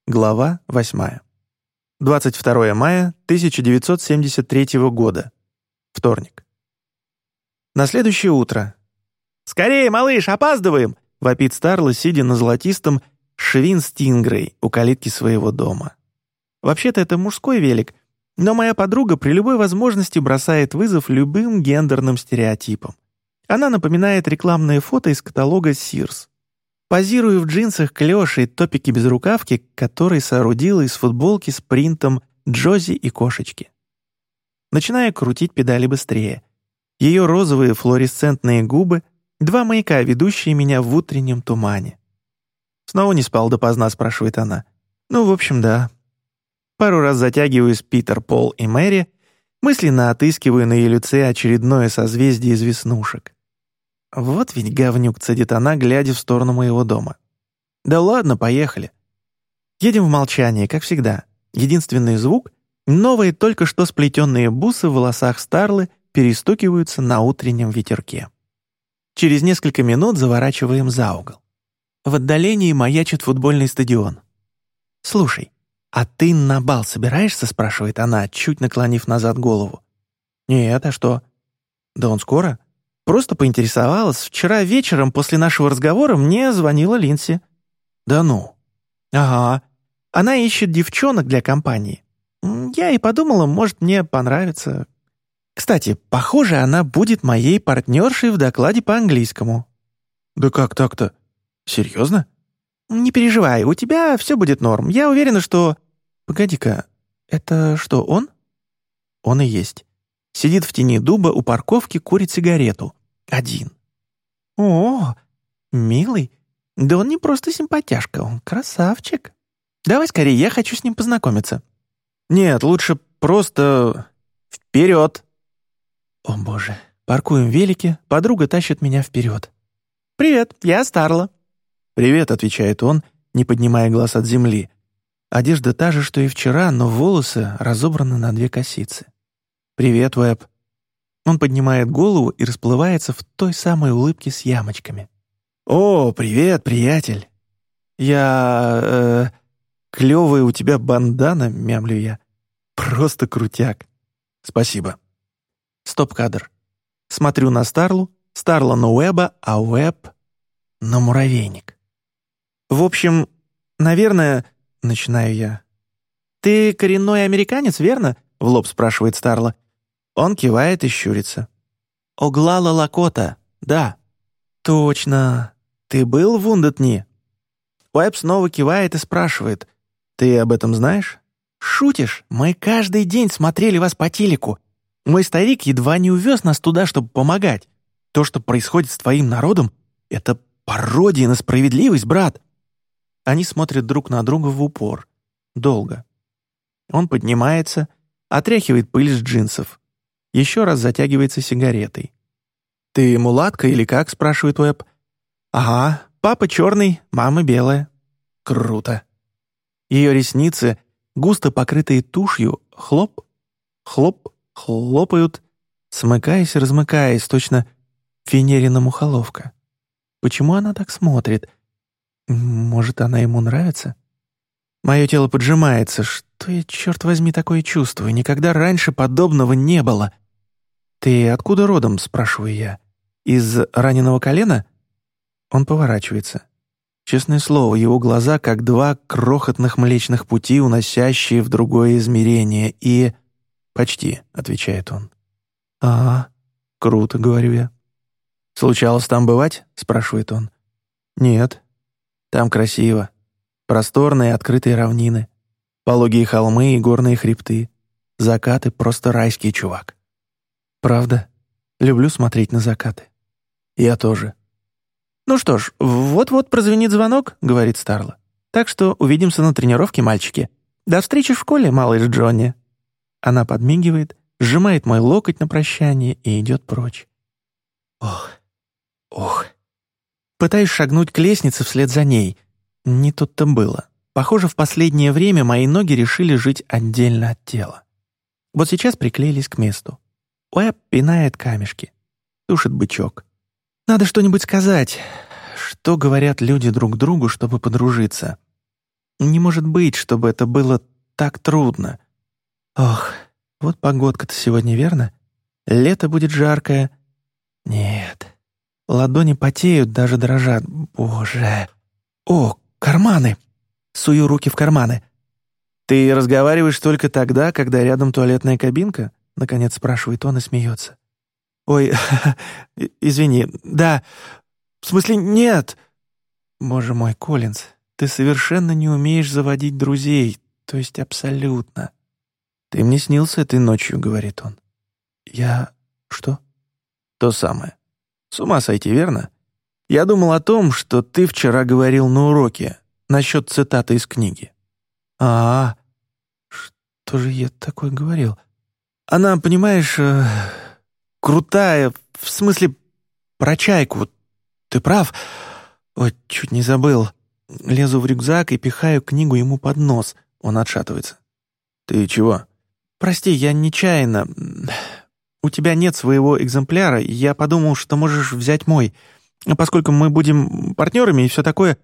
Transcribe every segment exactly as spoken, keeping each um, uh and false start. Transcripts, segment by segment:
Глава восьмая. двадцать второе мая тысяча девятьсот семьдесят третьего года. Вторник. На следующее утро. «Скорее, малыш, опаздываем!» — вопит Старла, сидя на золотистом Швин Стингрей у калитки своего дома. Вообще-то это мужской велик, но моя подруга при любой возможности бросает вызов любым гендерным стереотипам. Она напоминает рекламное фото из каталога Sears. Позирую в джинсах клёши и топике без рукавки, который соорудила из футболки с принтом Джози и кошечки. Начинаю крутить педали быстрее. Ее розовые флуоресцентные губы — два маяка, ведущие меня в утреннем тумане. «Снова не спал допоздна?» — спрашивает она. «Ну, в общем, да». Пару раз затягиваюсь Питер, Пол и Мэри, мысленно отыскиваю на ее лице очередное созвездие из веснушек. «Вот ведь говнюк», — цедит она, глядя в сторону моего дома. «Да ладно, поехали». Едем в молчании, как всегда. Единственный звук — новые только что сплетенные бусы в волосах Старлы перестукиваются на утреннем ветерке. Через несколько минут заворачиваем за угол. В отдалении маячит футбольный стадион. «Слушай, а ты на бал собираешься?» — спрашивает она, чуть наклонив назад голову. «Нет, а что?» «Да он скоро?» «Просто поинтересовалась. Вчера вечером после нашего разговора мне звонила Линдси». «Да ну?» «Ага. Она ищет девчонок для компании. Я и подумала, может, мне понравится. Кстати, похоже, она будет моей партнершей в докладе по английскому». «Да как так-то? Серьезно?» «Не переживай, у тебя все будет норм. Я уверена, что...» «Погоди-ка, это что, он?» «Он и есть. Сидит в тени дуба у парковки, курит сигарету. Один». «О, милый. Да он не просто симпатяшка, он красавчик. Давай скорее, я хочу с ним познакомиться». «Нет, лучше просто... вперед!» О боже, паркуем велики, подруга тащит меня вперед. «Привет, я Старла». «Привет», — отвечает он, не поднимая глаз от земли. Одежда та же, что и вчера, но волосы разобраны на две косицы. «Привет, Уэб». Он поднимает голову и расплывается в той самой улыбке с ямочками. «О, привет, приятель». «Я... э... клёвая у тебя бандана», — мямлю я. «Просто крутяк». «Спасибо». Стоп-кадр. Смотрю на Старлу, Старла на Уэба, а Уэб на муравейник. «В общем, наверное...» — начинаю я. «Ты коренной американец, верно?» — в лоб спрашивает Старла. Он кивает и щурится. «Оглала Лакота, да». «Точно. Ты был в Ундатни?» Уэб снова кивает и спрашивает. «Ты об этом знаешь?» «Шутишь? Мы каждый день смотрели вас по телеку. Мой старик едва не увез нас туда, чтобы помогать. То, что происходит с твоим народом, это пародия на справедливость, брат». Они смотрят друг на друга в упор. Долго. Он поднимается, отряхивает пыль с джинсов. Еще раз затягивается сигаретой. «Ты мулатка или как?» — спрашивает Уэб. «Ага, папа черный, мама белая». «Круто». Ее ресницы, густо покрытые тушью, хлоп, хлоп, хлопают, смыкаясь и размыкаясь, точно Венерина мухоловка. Почему она так смотрит? Может, она ему нравится? Мое тело поджимается. Что я, черт возьми, такое чувствую? Никогда раньше подобного не было. «Ты откуда родом?» — спрашиваю я. «Из раненого колена?» Он поворачивается. Честное слово, его глаза как два крохотных млечных пути, уносящие в другое измерение, и... «Почти», — отвечает он. «Ага, круто», — говорю я. «Случалось там бывать?» — спрашивает он. «Нет. Там красиво. Просторные открытые равнины, пологие холмы и горные хребты. Закаты просто райский, чувак». «Правда? Люблю смотреть на закаты». «Я тоже». «Ну что ж, вот-вот прозвенит звонок», — говорит Старла. «Так что увидимся на тренировке, мальчики. До встречи в школе, малыш Джонни». Она подмигивает, сжимает мой локоть на прощание и идет прочь. Ох, ох. Пытаюсь шагнуть к лестнице вслед за ней. Не тут-то было. Похоже, в последнее время мои ноги решили жить отдельно от тела. Вот сейчас приклеились к месту. Уэб пинает камешки. Тушит бычок. Надо что-нибудь сказать. Что говорят люди друг другу, чтобы подружиться? Не может быть, чтобы это было так трудно. Ох, вот погодка-то сегодня, верно? Лето будет жаркое. Нет, ладони потеют, даже дрожат. Боже. О, карманы. Сую руки в карманы. «Ты разговариваешь только тогда, когда рядом туалетная кабинка?» — наконец спрашивает он и смеется. «Ой, извини, да, в смысле нет!» «Боже мой, Коллинз, ты совершенно не умеешь заводить друзей, то есть абсолютно». «Ты мне снился этой ночью», — говорит он. «Я... что?» «То самое. С ума сойти, верно? Я думал о том, что ты вчера говорил на уроке насчет цитаты из книги». «А, что же я такое говорил? Она, понимаешь, э, крутая, в смысле, про чайку. Ты прав? Ой, чуть не забыл. Лезу в рюкзак и пихаю книгу ему под нос. Он отшатывается. Ты чего? Прости, я нечаянно. У тебя нет своего экземпляра, и я подумал, что можешь взять мой. Поскольку мы будем партнерами и все такое...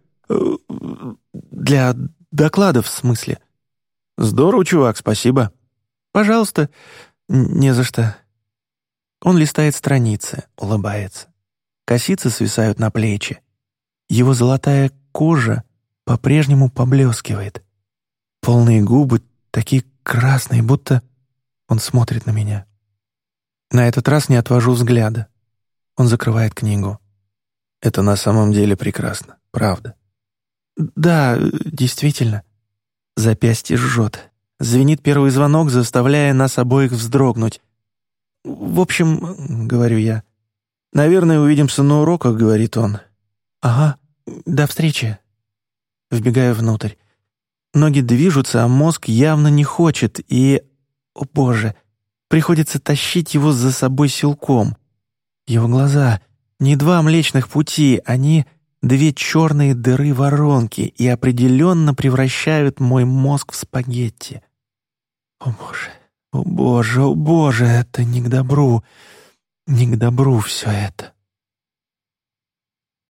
Для докладов, в смысле. Здорово, чувак, спасибо. Пожалуйста. Не за что. Он листает страницы, улыбается. Косицы свисают на плечи. Его золотая кожа по-прежнему поблескивает. Полные губы такие красные, будто он смотрит на меня. На этот раз не отвожу взгляда. Он закрывает книгу. Это на самом деле прекрасно, правда. Да, действительно. Запястье жжет. Звенит первый звонок, заставляя нас обоих вздрогнуть. «В общем, — говорю я, — наверное, увидимся на уроках, — говорит он. Ага, до встречи». Вбегаю внутрь. Ноги движутся, а мозг явно не хочет, и... О, Боже! Приходится тащить его за собой силком. Его глаза — не два млечных пути, они — две черные дыры-воронки и определенно превращают мой мозг в спагетти. О, Боже! О, Боже! О, Боже! Это не к добру! Не к добру все это.